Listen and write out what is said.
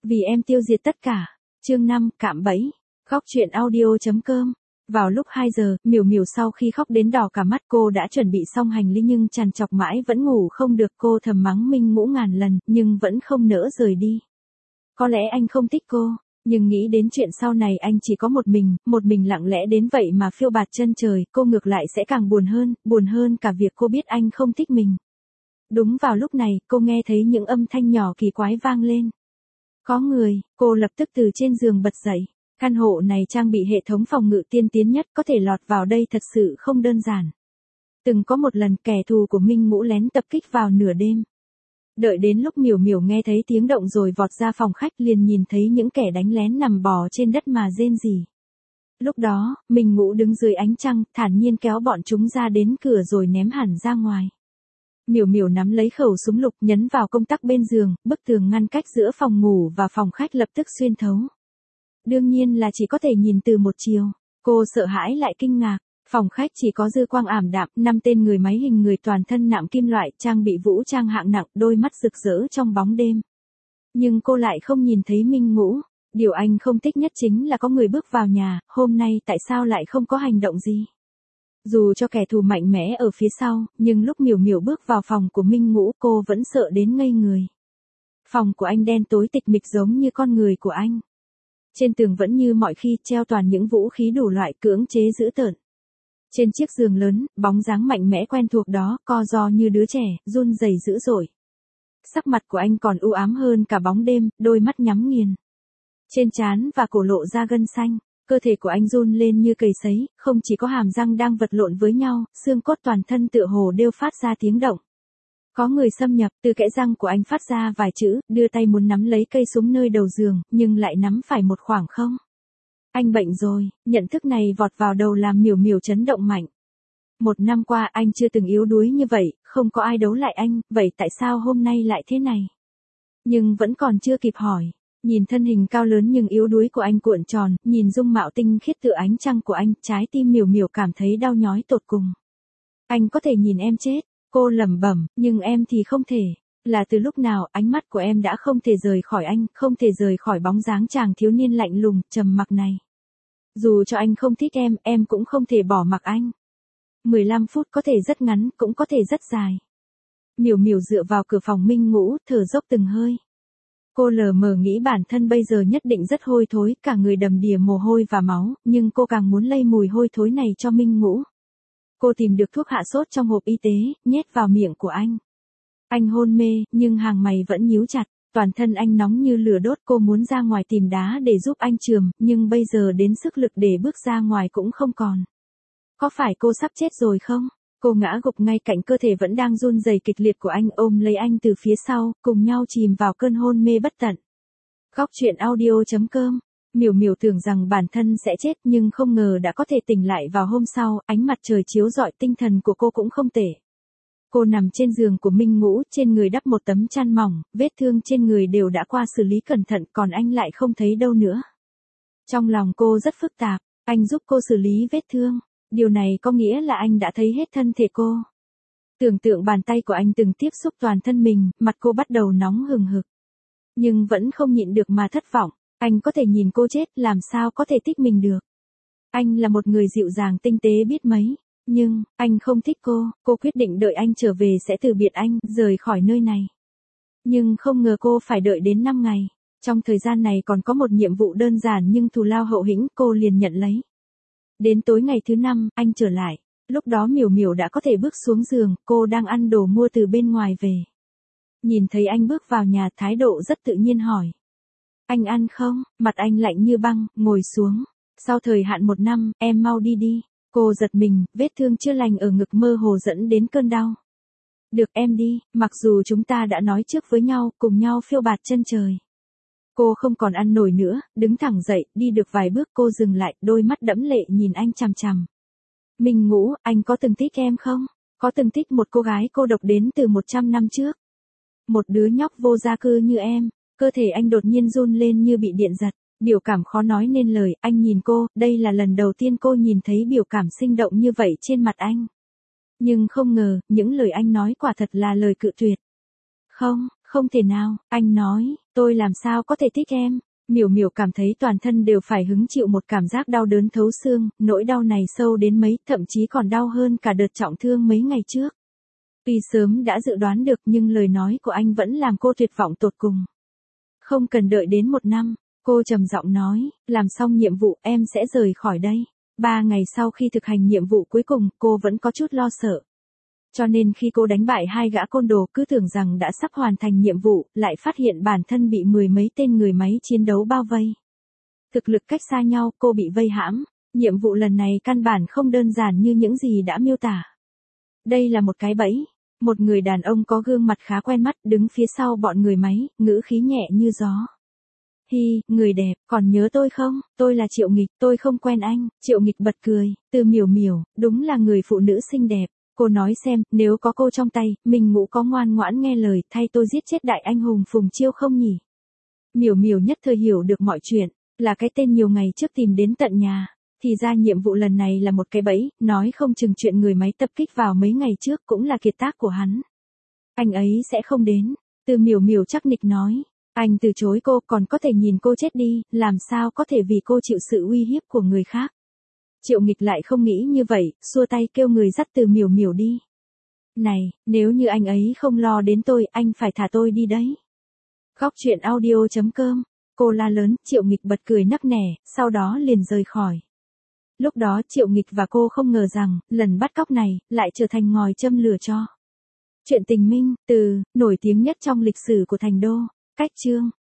Vì em tiêu diệt tất cả. Chương 5, cạm bẫy. Góc truyện audio.com. Vào lúc 2 giờ, Miểu Miểu sau khi khóc đến đỏ cả mắt, cô đã chuẩn bị xong hành lý nhưng trằn trọc mãi vẫn ngủ không được. Cô thầm mắng Minh Ngũ ngàn lần, nhưng vẫn không nỡ rời đi. Có lẽ anh không thích cô, nhưng nghĩ đến chuyện sau này anh chỉ có một mình lặng lẽ đến vậy mà phiêu bạt chân trời, cô ngược lại sẽ càng buồn hơn cả việc cô biết anh không thích mình. Đúng vào lúc này, cô nghe thấy những âm thanh nhỏ kỳ quái vang lên. Có người, cô lập tức từ trên giường bật dậy. Căn hộ này trang bị hệ thống phòng ngự tiên tiến nhất, có thể lọt vào đây thật sự không đơn giản. Từng có một lần kẻ thù của Minh Ngũ lén tập kích vào nửa đêm. Đợi đến lúc Miểu Miểu nghe thấy tiếng động rồi vọt ra phòng khách liền nhìn thấy những kẻ đánh lén nằm bò trên đất mà rên rỉ. Lúc đó, Minh Ngũ đứng dưới ánh trăng, thản nhiên kéo bọn chúng ra đến cửa rồi ném hẳn ra ngoài. Miểu Miểu nắm lấy khẩu súng lục nhấn vào công tắc bên giường, bức tường ngăn cách giữa phòng ngủ và phòng khách lập tức xuyên thấu. Đương nhiên là chỉ có thể nhìn từ một chiều. Cô sợ hãi lại kinh ngạc. Phòng khách chỉ có dư quang ảm đạm, 5 tên người máy hình người toàn thân nạm kim loại, trang bị vũ trang hạng nặng, đôi mắt rực rỡ trong bóng đêm. Nhưng cô lại không nhìn thấy Minh Ngũ. Điều anh không thích nhất chính là có người bước vào nhà, hôm nay tại sao lại không có hành động gì. Dù cho kẻ thù mạnh mẽ ở phía sau, nhưng lúc Miểu Miểu bước vào phòng của Minh Ngũ cô vẫn sợ đến ngây người. Phòng của anh đen tối tịch mịch giống như con người của anh. Trên tường vẫn như mọi khi treo toàn những vũ khí đủ loại cưỡng chế dữ tợn. Trên chiếc giường lớn, bóng dáng mạnh mẽ quen thuộc đó, co ro như đứa trẻ, run rẩy dữ dội. Sắc mặt của anh còn u ám hơn cả bóng đêm, đôi mắt nhắm nghiền. Trên trán và cổ lộ ra gân xanh, cơ thể của anh run lên như cầy sấy, không chỉ có hàm răng đang vật lộn với nhau, xương cốt toàn thân tựa hồ đều phát ra tiếng động. Có người xâm nhập, từ kẽ răng của anh phát ra vài chữ, đưa tay muốn nắm lấy cây súng nơi đầu giường, nhưng lại nắm phải một khoảng không. Anh bệnh rồi, nhận thức này vọt vào đầu làm Miểu Miểu chấn động mạnh. 1 năm qua anh chưa từng yếu đuối như vậy, không có ai đấu lại anh, vậy tại sao hôm nay lại thế này? Nhưng vẫn còn chưa kịp hỏi. Nhìn thân hình cao lớn nhưng yếu đuối của anh cuộn tròn, nhìn dung mạo tinh khiết tựa ánh trăng của anh, trái tim Miểu Miểu cảm thấy đau nhói tột cùng. Anh có thể nhìn em chết, cô lẩm bẩm, nhưng em thì không thể. Là từ lúc nào ánh mắt của em đã không thể rời khỏi anh, không thể rời khỏi bóng dáng chàng thiếu niên lạnh lùng, trầm mặc này. Dù cho anh không thích em cũng không thể bỏ mặc anh. 15 phút có thể rất ngắn, cũng có thể rất dài. Miểu Miểu dựa vào cửa phòng Minh Ngũ, thở dốc từng hơi. Cô lờ mờ nghĩ bản thân bây giờ nhất định rất hôi thối, cả người đầm đìa mồ hôi và máu, nhưng cô càng muốn lây mùi hôi thối này cho Minh Ngũ. Cô tìm được thuốc hạ sốt trong hộp y tế, nhét vào miệng của anh. Anh hôn mê, nhưng hàng mày vẫn nhíu chặt, toàn thân anh nóng như lửa đốt. Cô muốn ra ngoài tìm đá để giúp anh chườm, nhưng bây giờ đến sức lực để bước ra ngoài cũng không còn. Có phải cô sắp chết rồi không? Cô ngã gục ngay cạnh cơ thể vẫn đang run rẩy kịch liệt của anh, ôm lấy anh từ phía sau, cùng nhau chìm vào cơn hôn mê bất tận. Góc truyện audio.com. Miểu Miểu tưởng rằng bản thân sẽ chết nhưng không ngờ đã có thể tỉnh lại vào hôm sau, ánh mặt trời chiếu rọi, tinh thần của cô cũng không tệ. Cô nằm trên giường của Minh Ngũ, trên người đắp một tấm chăn mỏng, vết thương trên người đều đã qua xử lý cẩn thận, còn anh lại không thấy đâu nữa. Trong lòng cô rất phức tạp, anh giúp cô xử lý vết thương, điều này có nghĩa là anh đã thấy hết thân thể cô. Tưởng tượng bàn tay của anh từng tiếp xúc toàn thân mình, mặt cô bắt đầu nóng hừng hực. Nhưng vẫn không nhịn được mà thất vọng, anh có thể nhìn cô chết, làm sao có thể thích mình được. Anh là một người dịu dàng tinh tế biết mấy. Nhưng, anh không thích cô quyết định đợi anh trở về sẽ từ biệt anh, rời khỏi nơi này. Nhưng không ngờ cô phải đợi đến 5 ngày. Trong thời gian này còn có một nhiệm vụ đơn giản nhưng thù lao hậu hĩnh, cô liền nhận lấy. Đến tối ngày thứ 5, anh trở lại. Lúc đó Miểu Miểu đã có thể bước xuống giường, cô đang ăn đồ mua từ bên ngoài về. Nhìn thấy anh bước vào nhà, thái độ rất tự nhiên hỏi. Anh ăn không? Mặt anh lạnh như băng, ngồi xuống. Sau thời hạn 1 năm, em mau đi đi. Cô giật mình, vết thương chưa lành ở ngực mơ hồ dẫn đến cơn đau. Được em đi, mặc dù chúng ta đã nói trước với nhau, cùng nhau phiêu bạt chân trời. Cô không còn ăn nổi nữa, đứng thẳng dậy, đi được vài bước cô dừng lại, đôi mắt đẫm lệ nhìn anh chằm chằm. Minh Ngũ, anh có từng thích em không? Có từng thích một cô gái cô độc đến từ 100 năm trước? Một đứa nhóc vô gia cư như em? Cơ thể anh đột nhiên run lên như bị điện giật. Biểu cảm khó nói nên lời, anh nhìn cô, đây là lần đầu tiên cô nhìn thấy biểu cảm sinh động như vậy trên mặt anh. Nhưng không ngờ, những lời anh nói quả thật là lời cự tuyệt. Không thể nào, anh nói, Tôi làm sao có thể thích em? Miểu Miểu cảm thấy toàn thân đều phải hứng chịu một cảm giác đau đớn thấu xương, nỗi đau này sâu đến mấy, thậm chí còn đau hơn cả đợt trọng thương mấy ngày trước. Tuy sớm đã dự đoán được nhưng lời nói của anh vẫn làm cô tuyệt vọng tột cùng. Không cần đợi đến 1 năm, cô trầm giọng nói, làm xong nhiệm vụ em sẽ rời khỏi đây. 3 ngày sau khi thực hành nhiệm vụ cuối cùng, cô vẫn có chút lo sợ. Cho nên khi cô đánh bại 2 gã côn đồ cứ tưởng rằng đã sắp hoàn thành nhiệm vụ, lại phát hiện bản thân bị 10 mấy tên người máy chiến đấu bao vây. Thực lực cách xa nhau, cô bị vây hãm. Nhiệm vụ lần này căn bản không đơn giản như những gì đã miêu tả. Đây là một cái bẫy. Một người đàn ông có gương mặt khá quen mắt đứng phía sau bọn người máy, ngữ khí nhẹ như gió. Hi, người đẹp, còn nhớ tôi không? Tôi là Triệu Nghịch, tôi không quen anh. Triệu Nghịch bật cười, Từ Miểu Miểu, đúng là người phụ nữ xinh đẹp. Cô nói xem, nếu có cô trong tay, mình ngủ có ngoan ngoãn nghe lời thay tôi giết chết đại anh hùng Phùng Chiêu không nhỉ? Miểu Miểu nhất thời hiểu được mọi chuyện, là cái tên nhiều ngày trước tìm đến tận nhà. Thì ra nhiệm vụ lần này là một cái bẫy, nói không chừng chuyện người máy tập kích vào mấy ngày trước cũng là kiệt tác của hắn. Anh ấy sẽ không đến, Từ Miểu Miểu chắc nịch nói. Anh từ chối cô còn có thể nhìn cô chết đi, làm sao có thể vì cô chịu sự uy hiếp của người khác. Triệu Nghịch lại không nghĩ như vậy, xua tay kêu người dắt Từ Miểu Miểu đi. Này, nếu như anh ấy không lo đến tôi, anh phải thả tôi đi đấy. Góc truyện audio.com, cô la lớn, Triệu Nghịch bật cười nắc nẻ, sau đó liền rời khỏi. Lúc đó Triệu Nghịch và cô không ngờ rằng, lần bắt cóc này, lại trở thành ngòi châm lửa cho. Chuyện tình minh, từ, nổi tiếng nhất trong lịch sử của Thành Đô, cách chương.